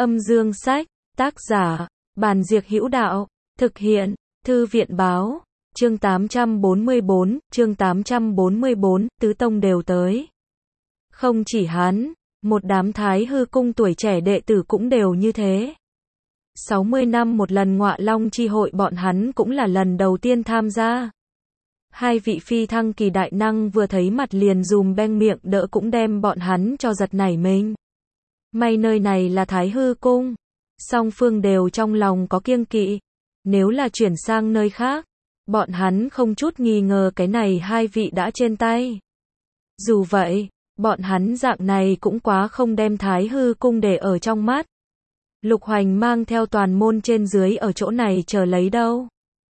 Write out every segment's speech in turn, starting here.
Âm dương sách, tác giả, Bàn Diệc Hữu Đạo, thực hiện, Thư viện báo, chương 844, tứ tông đều tới. Không chỉ hắn, một đám Thái Hư cung tuổi trẻ đệ tử cũng đều như thế. 60 năm một lần Ngọa Long chi hội bọn hắn cũng là lần đầu tiên tham gia. Hai vị phi thăng kỳ đại năng vừa thấy mặt liền dùm beng miệng đỡ cũng đem bọn hắn cho giật nảy mình. May nơi này là Thái Hư cung, song phương đều trong lòng có kiêng kỵ. Nếu là chuyển sang nơi khác, bọn hắn không chút nghi ngờ cái này hai vị đã trên tay. Dù vậy, bọn hắn dạng này cũng quá không đem Thái Hư cung để ở trong mắt. Lục Hoành mang theo toàn môn trên dưới ở chỗ này chờ lấy đâu.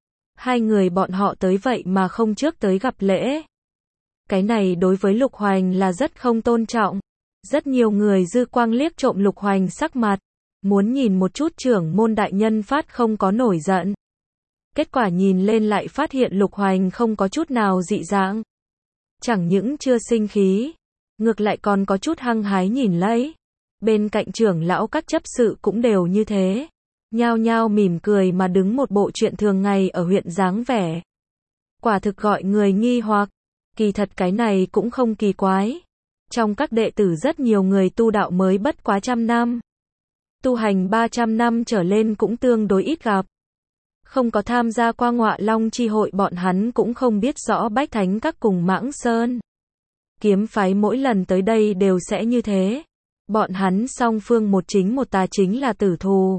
Hai người bọn họ tới vậy mà không trước tới gặp lễ. Cái này đối với Lục Hoành là rất không tôn trọng. Rất nhiều người dư quang liếc trộm Lục Hoành sắc mặt, muốn nhìn một chút trưởng môn đại nhân phát không có nổi giận. Kết quả nhìn lên lại phát hiện Lục Hoành không có chút nào dị dạng. Chẳng những chưa sinh khí, ngược lại còn có chút hăng hái nhìn lấy. Bên cạnh trưởng lão các chấp sự cũng đều như thế. Nhao nhao mỉm cười mà đứng một bộ chuyện thường ngày ở huyện dáng vẻ. Quả thực gọi người nghi hoặc. Kỳ thật cái này cũng không kỳ quái. Trong các đệ tử rất nhiều người tu đạo mới bất quá 100 năm. Tu hành 300 năm trở lên cũng tương đối ít gặp. Không có tham gia qua Ngọa Long chi hội bọn hắn cũng không biết rõ Bách Thánh Các cùng Mãng Sơn Kiếm phái mỗi lần tới đây đều sẽ như thế. Bọn hắn song phương một chính một tà chính là tử thù.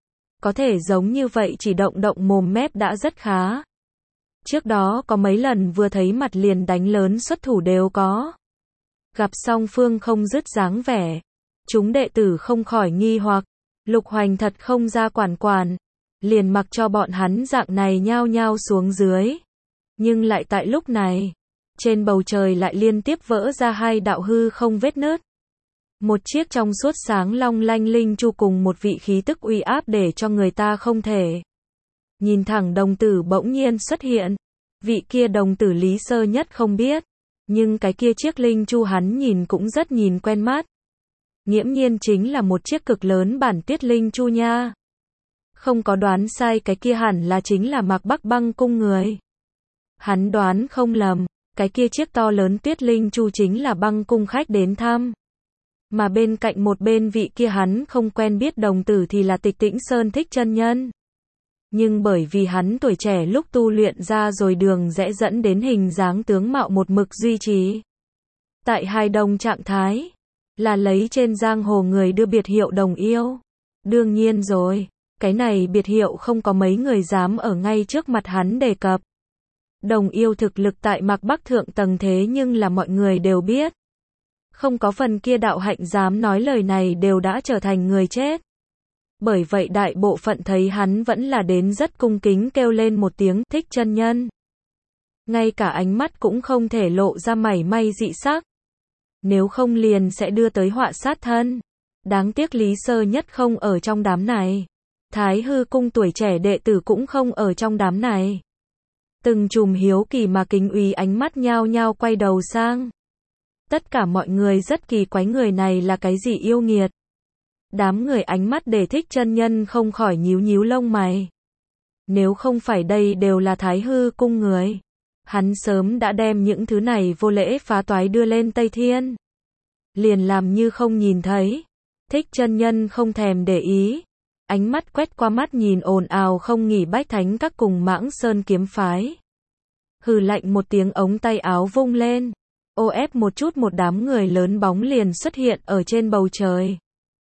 Có thể giống như vậy chỉ động động mồm mép đã rất khá. Trước đó có mấy lần vừa thấy mặt liền đánh lớn xuất thủ đều có. Gặp song phương không dứt dáng vẻ. Chúng đệ tử không khỏi nghi hoặc. Lục Hoành thật không ra quản. Liền mặc cho bọn hắn dạng này nhao nhao xuống dưới. Nhưng lại tại lúc này, trên bầu trời lại liên tiếp vỡ ra hai đạo hư không vết nứt. Một chiếc trong suốt sáng long lanh linh chu cùng một vị khí tức uy áp để cho người ta không thể nhìn thẳng đồng tử bỗng nhiên xuất hiện. Vị kia đồng tử Lý Sơ Nhất không biết, nhưng cái kia chiếc linh chu hắn nhìn cũng rất nhìn quen mắt. Nghiễm nhiên chính là một chiếc cực lớn bản tiết linh chu nha. Không có đoán sai, cái kia hẳn là chính là Mạc Bắc Băng cung người. Hắn đoán không lầm, cái kia chiếc to lớn tuyết linh chu chính là Băng cung khách đến thăm. Mà bên cạnh một bên vị kia hắn không quen biết đồng tử thì là Tịch Tĩnh Sơn Thích Chân Nhân. Nhưng bởi vì hắn tuổi trẻ lúc tu luyện ra rồi đường rẽ dẫn đến hình dáng tướng mạo một mực duy trì. Tại hai đồng trạng thái, là lấy trên giang hồ người đưa biệt hiệu đồng yêu. Đương nhiên rồi, cái này biệt hiệu không có mấy người dám ở ngay trước mặt hắn đề cập. Đồng yêu thực lực tại Mạc Bắc thượng tầng thế nhưng là mọi người đều biết. Không có phần kia đạo hạnh dám nói lời này đều đã trở thành người chết. Bởi vậy đại bộ phận thấy hắn vẫn là đến rất cung kính kêu lên một tiếng Thích Chân Nhân. Ngay cả ánh mắt cũng không thể lộ ra mảy may dị sắc. Nếu không liền sẽ đưa tới họa sát thân. Đáng tiếc Lý Sơ Nhất không ở trong đám này. Thái Hư cung tuổi trẻ đệ tử cũng không ở trong đám này. Từng chùm hiếu kỳ mà kính úy ánh mắt nhao nhao quay đầu sang. Tất cả mọi người rất kỳ quái người này là cái gì yêu nghiệt. Đám người ánh mắt để Thích Chân Nhân không khỏi nhíu nhíu lông mày. Nếu không phải đây đều là Thái Hư cung người, hắn sớm đã đem những thứ này vô lễ phá toái đưa lên Tây Thiên. Liền làm như không nhìn thấy. Thích Chân Nhân không thèm để ý. Ánh mắt quét qua mắt nhìn ồn ào không nghỉ Bách Thánh Các cùng Mãng Sơn kiếm phái. Hừ lạnh một tiếng ống tay áo vung lên. Ô ép một chút một đám người lớn bóng liền xuất hiện ở trên bầu trời.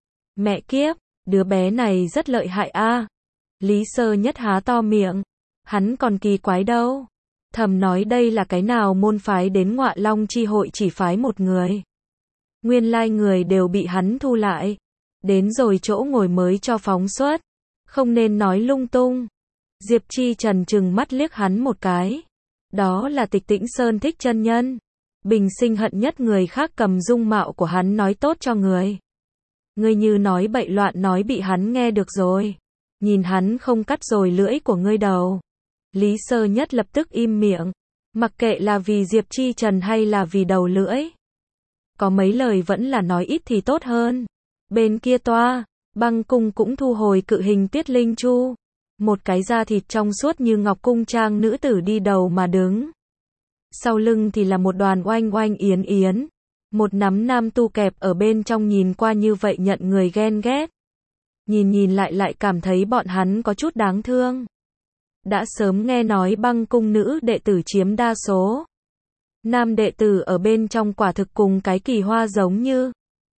Mẹ kiếp, đứa bé này rất lợi hại a. Lý Sơ Nhất há to miệng. Hắn còn kỳ quái đâu. Thầm nói đây là cái nào môn phái đến Ngọa Long chi hội chỉ phái một người. Nguyên lai người đều bị hắn thu lại. Đến rồi chỗ ngồi mới cho phóng xuất. Không nên nói lung tung. Diệp Chi Trần trừng mắt liếc hắn một cái. Đó là Tịch Tĩnh Sơn Thích Chân Nhân. Bình sinh hận nhất người khác cầm dung mạo của hắn nói tốt cho người. Ngươi như nói bậy loạn nói bị hắn nghe được rồi. Nhìn hắn không cắt rồi lưỡi của ngươi đầu. Lý Sơ Nhất lập tức im miệng. Mặc kệ là vì Diệp Chi Trần hay là vì đầu lưỡi. Có mấy lời vẫn là nói ít thì tốt hơn. Bên kia toa, Băng cung cũng thu hồi cự hình Tuyết Linh Chu. Một cái da thịt trong suốt như ngọc cung trang nữ tử đi đầu mà đứng. Sau lưng thì là một đoàn oanh oanh yến yến. Một nắm nam tu kẹp ở bên trong nhìn qua như vậy nhận người ghen ghét. Nhìn lại cảm thấy bọn hắn có chút đáng thương. Đã sớm nghe nói băng cung nữ đệ tử chiếm đa số. Nam đệ tử ở bên trong quả thực cùng cái kỳ hoa giống như.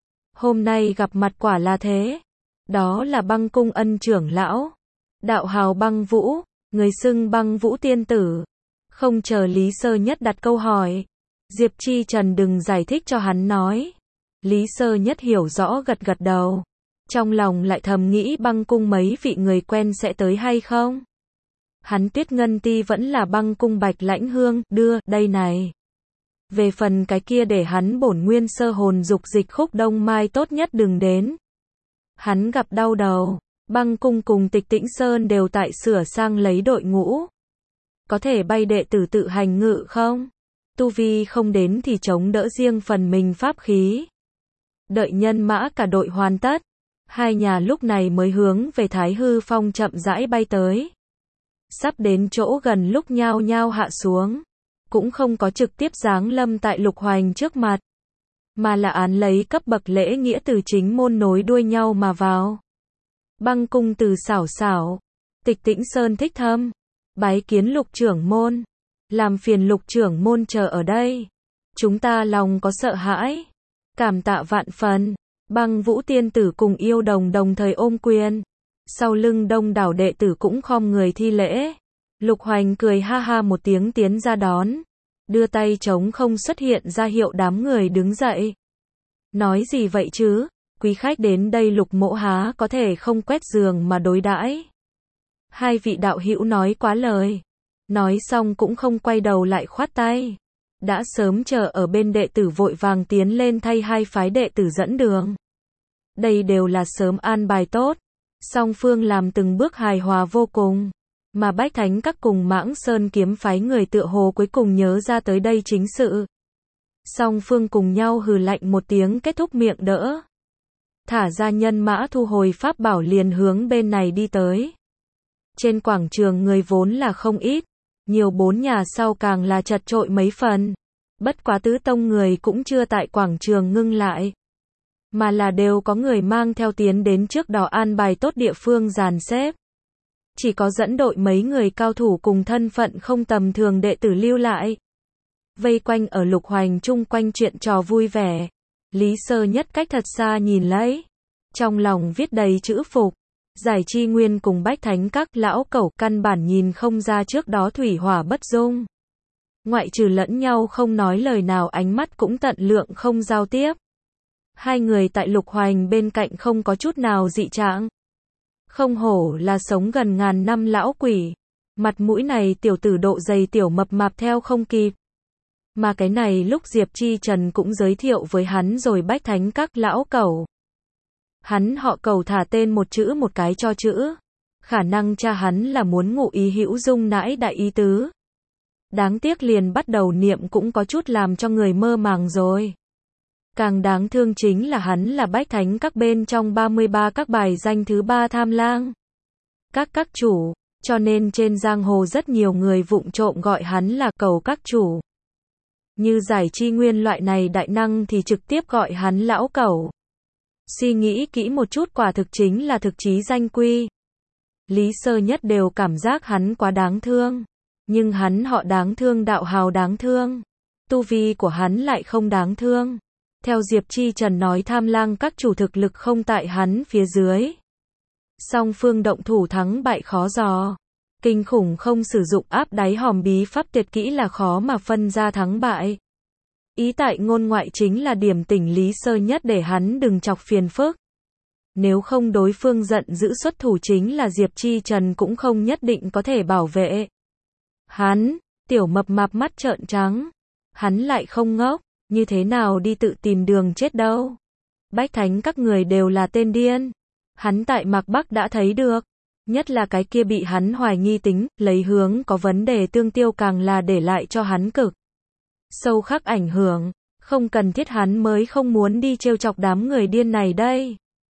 Hôm nay gặp mặt quả là thế. Đó là băng cung ân trưởng lão. Đạo hào băng vũ, người xưng băng vũ tiên tử. Không chờ Lý Sơ Nhất đặt câu hỏi. Diệp Chi Trần đừng giải thích cho hắn nói. Lý Sơ Nhất hiểu rõ gật gật đầu. Trong lòng lại thầm nghĩ băng cung mấy vị người quen sẽ tới hay không? Hắn Tuyết Ngân Ti vẫn là băng cung Bạch Lãnh Hương, đưa, đây này. Về phần cái kia để hắn bổn nguyên sơ hồn dục dịch Khúc Đông Mai tốt nhất đừng đến. Hắn gặp đau đầu, băng cung cùng Tịch Tĩnh Sơn đều tại sửa sang lấy đội ngũ. Có thể bay đệ tử tự hành ngự không? Tu vi không đến thì chống đỡ riêng phần mình pháp khí. Đợi nhân mã cả đội hoàn tất. Hai nhà lúc này mới hướng về Thái Hư Phong chậm rãi bay tới. Sắp đến chỗ gần lúc nhao nhao hạ xuống. Cũng không có trực tiếp giáng lâm tại Lục Hoành trước mặt. Mà là án lấy cấp bậc lễ nghĩa từ chính môn nối đuôi nhau mà vào. Băng cung từ xảo xảo. Tịch Tĩnh Sơn thích thâm. Bái kiến Lục trưởng môn. Làm phiền Lục trưởng môn chờ ở đây. Chúng ta lòng có sợ hãi. Cảm tạ vạn phần. Băng vũ tiên tử cùng yêu đồng đồng thời ôm quyền. Sau lưng đông đảo đệ tử cũng khom người thi lễ. Lục Hoành cười ha ha một tiếng tiến ra đón. Đưa tay trống không xuất hiện ra hiệu đám người đứng dậy. Nói gì vậy chứ? Quý khách đến đây Lục mỗ há có thể không quét giường mà đối đãi. Hai vị đạo hữu nói quá lời. Nói xong cũng không quay đầu lại khoát tay. Đã sớm chờ ở bên đệ tử vội vàng tiến lên thay hai phái đệ tử dẫn đường. Đây đều là sớm an bài tốt. Song phương làm từng bước hài hòa vô cùng. Mà Bách Thánh Các cùng Mãng Sơn kiếm phái người tựa hồ cuối cùng nhớ ra tới đây chính sự. Song phương cùng nhau hừ lạnh một tiếng kết thúc miệng đỡ. Thả ra nhân mã thu hồi pháp bảo liền hướng bên này đi tới. Trên quảng trường người vốn là không ít. Nhiều bốn nhà sau càng là chật chội mấy phần. Bất quá tứ tông người cũng chưa tại quảng trường ngưng lại. Mà là đều có người mang theo tiến đến trước đó an bài tốt địa phương dàn xếp. Chỉ có dẫn đội mấy người cao thủ cùng thân phận không tầm thường đệ tử lưu lại. Vây quanh ở Lục Hoành chung quanh chuyện trò vui vẻ. Lý Sơ Nhất cách thật xa nhìn lấy. Trong lòng viết đầy chữ phục. Giải Chi Nguyên cùng Bách Thánh Các lão cẩu căn bản nhìn không ra trước đó thủy hỏa bất dung. Ngoại trừ lẫn nhau không nói lời nào ánh mắt cũng tận lượng không giao tiếp. Hai người tại Lục Hoành bên cạnh không có chút nào dị trạng. Không hổ là sống gần ngàn năm lão quỷ. Mặt mũi này tiểu tử độ dày tiểu mập mạp theo không kịp. Mà cái này lúc Diệp Chi Trần cũng giới thiệu với hắn rồi Bách Thánh Các lão cẩu. Hắn họ Cầu thả tên một chữ một cái cho chữ. Khả năng cha hắn là muốn ngụ ý hữu dung nãi đại ý tứ. Đáng tiếc liền bắt đầu niệm cũng có chút làm cho người mơ màng rồi. Càng đáng thương chính là hắn là Bách Thánh Các bên trong 33 các bài danh thứ 3 tham lang. Các chủ, cho nên trên giang hồ rất nhiều người vụng trộm gọi hắn là Cầu các chủ. Như Giải Chi Nguyên loại này đại năng thì trực tiếp gọi hắn lão Cầu. Suy nghĩ kỹ một chút quả thực chính là thực chí danh quy. Lý Sơ Nhất đều cảm giác hắn quá đáng thương. Nhưng hắn họ đáng thương đạo hào đáng thương. Tu vi của hắn lại không đáng thương. Theo Diệp Chi Trần nói tham lang các chủ thực lực không tại hắn phía dưới. Song phương động thủ thắng bại khó dò. Kinh khủng không sử dụng áp đáy hòm bí pháp tuyệt kỹ là khó mà phân ra thắng bại. Ý tại ngôn ngoại chính là điểm tỉnh Lý Sơ Nhất để hắn đừng chọc phiền phức. Nếu không đối phương giận dữ xuất thủ chính là Diệp Chi Trần cũng không nhất định có thể bảo vệ. Hắn, tiểu mập mạp mắt trợn trắng. Hắn lại không ngốc, như thế nào đi tự tìm đường chết đâu. Bách Thánh Các người đều là tên điên. Hắn tại Mạc Bắc đã thấy được. Nhất là cái kia bị hắn hoài nghi tính, lấy hướng có vấn đề tương tiêu càng là để lại cho hắn cực sâu khắc ảnh hưởng. Không cần thiết hắn mới không muốn đi trêu chọc đám người điên này đây.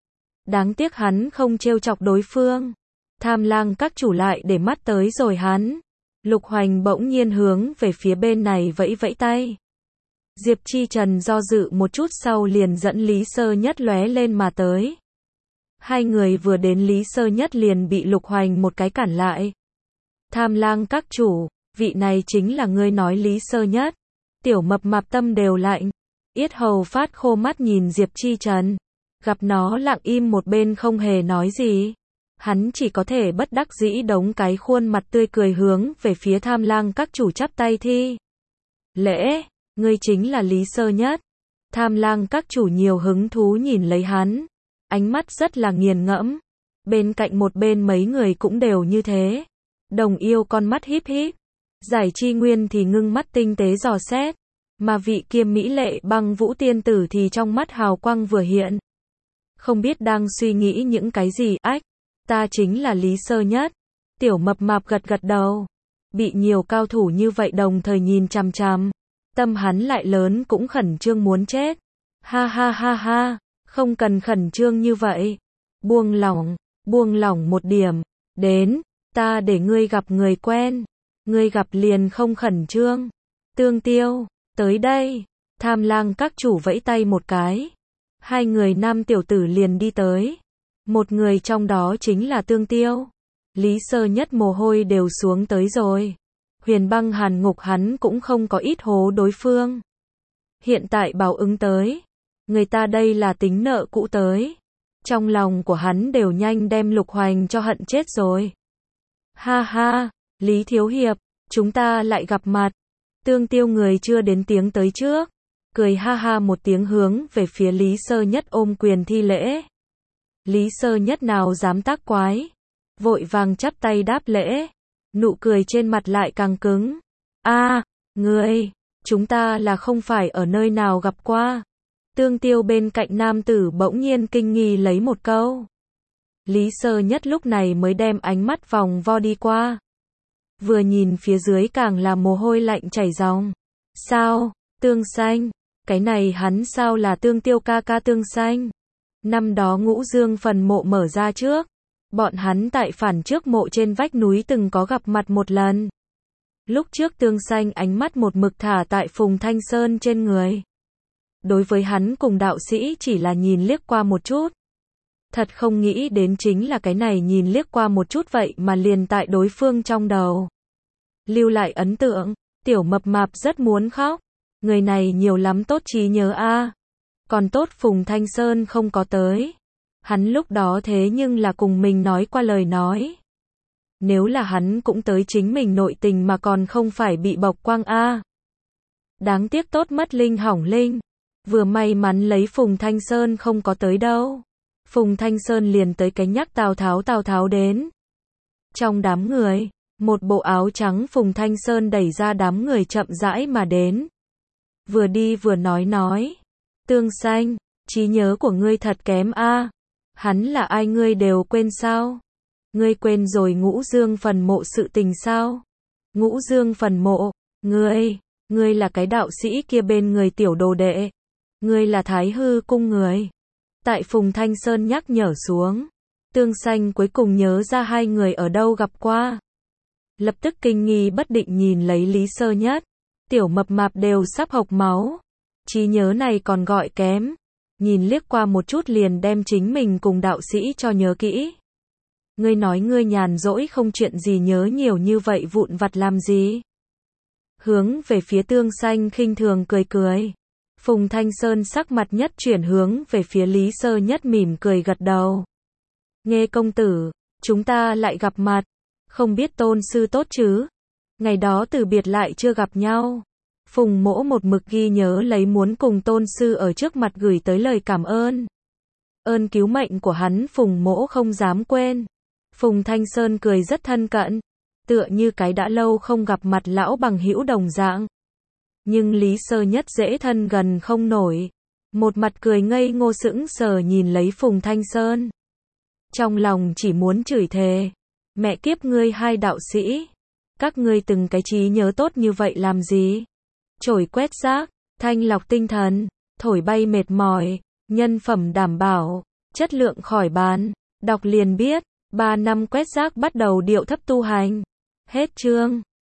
Đáng tiếc hắn không trêu chọc đối phương. Tham Lang các chủ lại để mắt tới rồi hắn. Lục Hoành bỗng nhiên hướng về phía bên này vẫy vẫy tay. Diệp Chi Trần do dự một chút sau liền dẫn Lý Sơ Nhất lóe lên mà tới. Hai người vừa đến Lý Sơ Nhất liền bị Lục Hoành một cái cản lại. Tham Lang các chủ, vị này chính là ngươi nói Lý Sơ Nhất. Tiểu Mập Mạp tâm đều lạnh, yết hầu phát khô mắt nhìn Diệp Chi Trần. Gặp nó lặng im một bên không hề nói gì. Hắn chỉ có thể bất đắc dĩ đống cái khuôn mặt tươi cười hướng về phía Tham Lang các chủ chắp tay thi lễ, ngươi chính là Lý Sơ Nhất. Tham Lang các chủ nhiều hứng thú nhìn lấy hắn, ánh mắt rất là nghiền ngẫm. Bên cạnh một bên mấy người cũng đều như thế. Đồng Yêu con mắt híp híp, Giải Chi Nguyên thì ngưng mắt tinh tế dò xét, mà vị kia mỹ lệ Băng Vũ tiên tử thì trong mắt hào quang vừa hiện. Không biết đang suy nghĩ những cái gì. Ách, ta chính là Lý Sơ Nhất. Tiểu Mập Mạp gật gật đầu. Bị nhiều cao thủ như vậy đồng thời nhìn chằm chằm, tâm hắn lại lớn cũng khẩn trương muốn chết. Ha ha ha ha, không cần khẩn trương như vậy. Buông lỏng một điểm. Đến, ta để ngươi gặp người quen. Ngươi gặp liền không khẩn trương. Tương Tiêu, tới đây. Tham Lang các chủ vẫy tay một cái. Hai người nam tiểu tử liền đi tới. Một người trong đó chính là Tương Tiêu. Lý Sơ Nhất mồ hôi đều xuống tới rồi. Huyền Băng Hàn Ngục hắn cũng không có ít hố đối phương. Hiện tại báo ứng tới. Người ta đây là tính nợ cũ tới. Trong lòng của hắn đều nhanh đem Lục Hoành cho hận chết rồi. Ha ha, Lý Thiếu Hiệp, chúng ta lại gặp mặt. Tương Tiêu người chưa đến tiếng tới trước. Cười ha ha một tiếng hướng về phía Lý Sơ Nhất ôm quyền thi lễ. Lý Sơ Nhất nào dám tác quái. Vội vàng chắp tay đáp lễ. Nụ cười trên mặt lại càng cứng. Ngươi, chúng ta là không phải ở nơi nào gặp qua. Tương Tiêu bên cạnh nam tử bỗng nhiên kinh nghi lấy một câu. Lý Sơ Nhất lúc này mới đem ánh mắt vòng vo đi qua. Vừa nhìn phía dưới càng là mồ hôi lạnh chảy ròng. Sao, Tương Xanh, cái này hắn sao là Tương Tiêu ca ca Tương Xanh. Năm đó Ngũ Dương phần mộ mở ra trước. Bọn hắn tại phản trước mộ trên vách núi từng có gặp mặt một lần. Lúc trước Tương Xanh ánh mắt một mực thả tại Phùng Thanh Sơn trên người. Đối với hắn cùng đạo sĩ chỉ là nhìn liếc qua một chút. Thật không nghĩ đến chính là cái này nhìn liếc qua một chút vậy mà liền tại đối phương trong đầu. Lưu lại ấn tượng, Tiểu Mập Mạp rất muốn khóc. Người này nhiều lắm tốt trí nhớ a. Còn tốt Phùng Thanh Sơn không có tới. Hắn lúc đó thế nhưng là cùng mình nói qua lời nói. Nếu là hắn cũng tới chính mình nội tình mà còn không phải bị bọc quang a. Đáng tiếc tốt mất linh hỏng linh. Vừa may mắn lấy Phùng Thanh Sơn không có tới đâu. Phùng Thanh Sơn liền tới cái nhắc Tào Tháo đến. Trong đám người, một bộ áo trắng Phùng Thanh Sơn đẩy ra đám người chậm rãi mà đến. Vừa đi vừa nói. Tương Xanh, trí nhớ của ngươi thật kém a. Hắn là ai ngươi đều quên sao? Ngươi quên rồi Ngũ Dương phần mộ sự tình sao? Ngũ Dương phần mộ, ngươi là cái đạo sĩ kia bên người tiểu đồ đệ. Ngươi là Thái Hư cung người. Tại Phùng Thanh Sơn nhắc nhở xuống, Tương Xanh cuối cùng nhớ ra hai người ở đâu gặp qua. Lập tức kinh nghi bất định nhìn lấy Lý Sơ Nhất. Tiểu Mập Mạp đều sắp hộc máu. Trí nhớ này còn gọi kém. Nhìn liếc qua một chút liền đem chính mình cùng đạo sĩ cho nhớ kỹ. Ngươi nói ngươi nhàn rỗi không chuyện gì nhớ nhiều như vậy vụn vặt làm gì? Hướng về phía Tương Xanh khinh thường cười. Phùng Thanh Sơn sắc mặt nhất chuyển hướng về phía Lý Sơ Nhất mỉm cười gật đầu. Nghe công tử, chúng ta lại gặp mặt. Không biết tôn sư tốt chứ? Ngày đó từ biệt lại chưa gặp nhau. Phùng Mỗ một mực ghi nhớ lấy muốn cùng tôn sư ở trước mặt gửi tới lời cảm ơn. Ơn cứu mệnh của hắn Phùng Mỗ không dám quên. Phùng Thanh Sơn cười rất thân cận, tựa như cái đã lâu không gặp mặt lão bằng hữu đồng dạng. Nhưng Lý Sơ Nhất dễ thân gần không nổi. Một mặt cười ngây ngô sững sờ nhìn lấy Phùng Thanh Sơn. Trong lòng chỉ muốn chửi thề. Mẹ kiếp ngươi hai đạo sĩ. Các ngươi từng cái trí nhớ tốt như vậy làm gì? Chổi quét rác, thanh lọc tinh thần, thổi bay mệt mỏi, nhân phẩm đảm bảo. Chất lượng khỏi bàn. Đọc liền biết. 3 năm quét rác bắt đầu điệu thấp tu hành. Hết chương.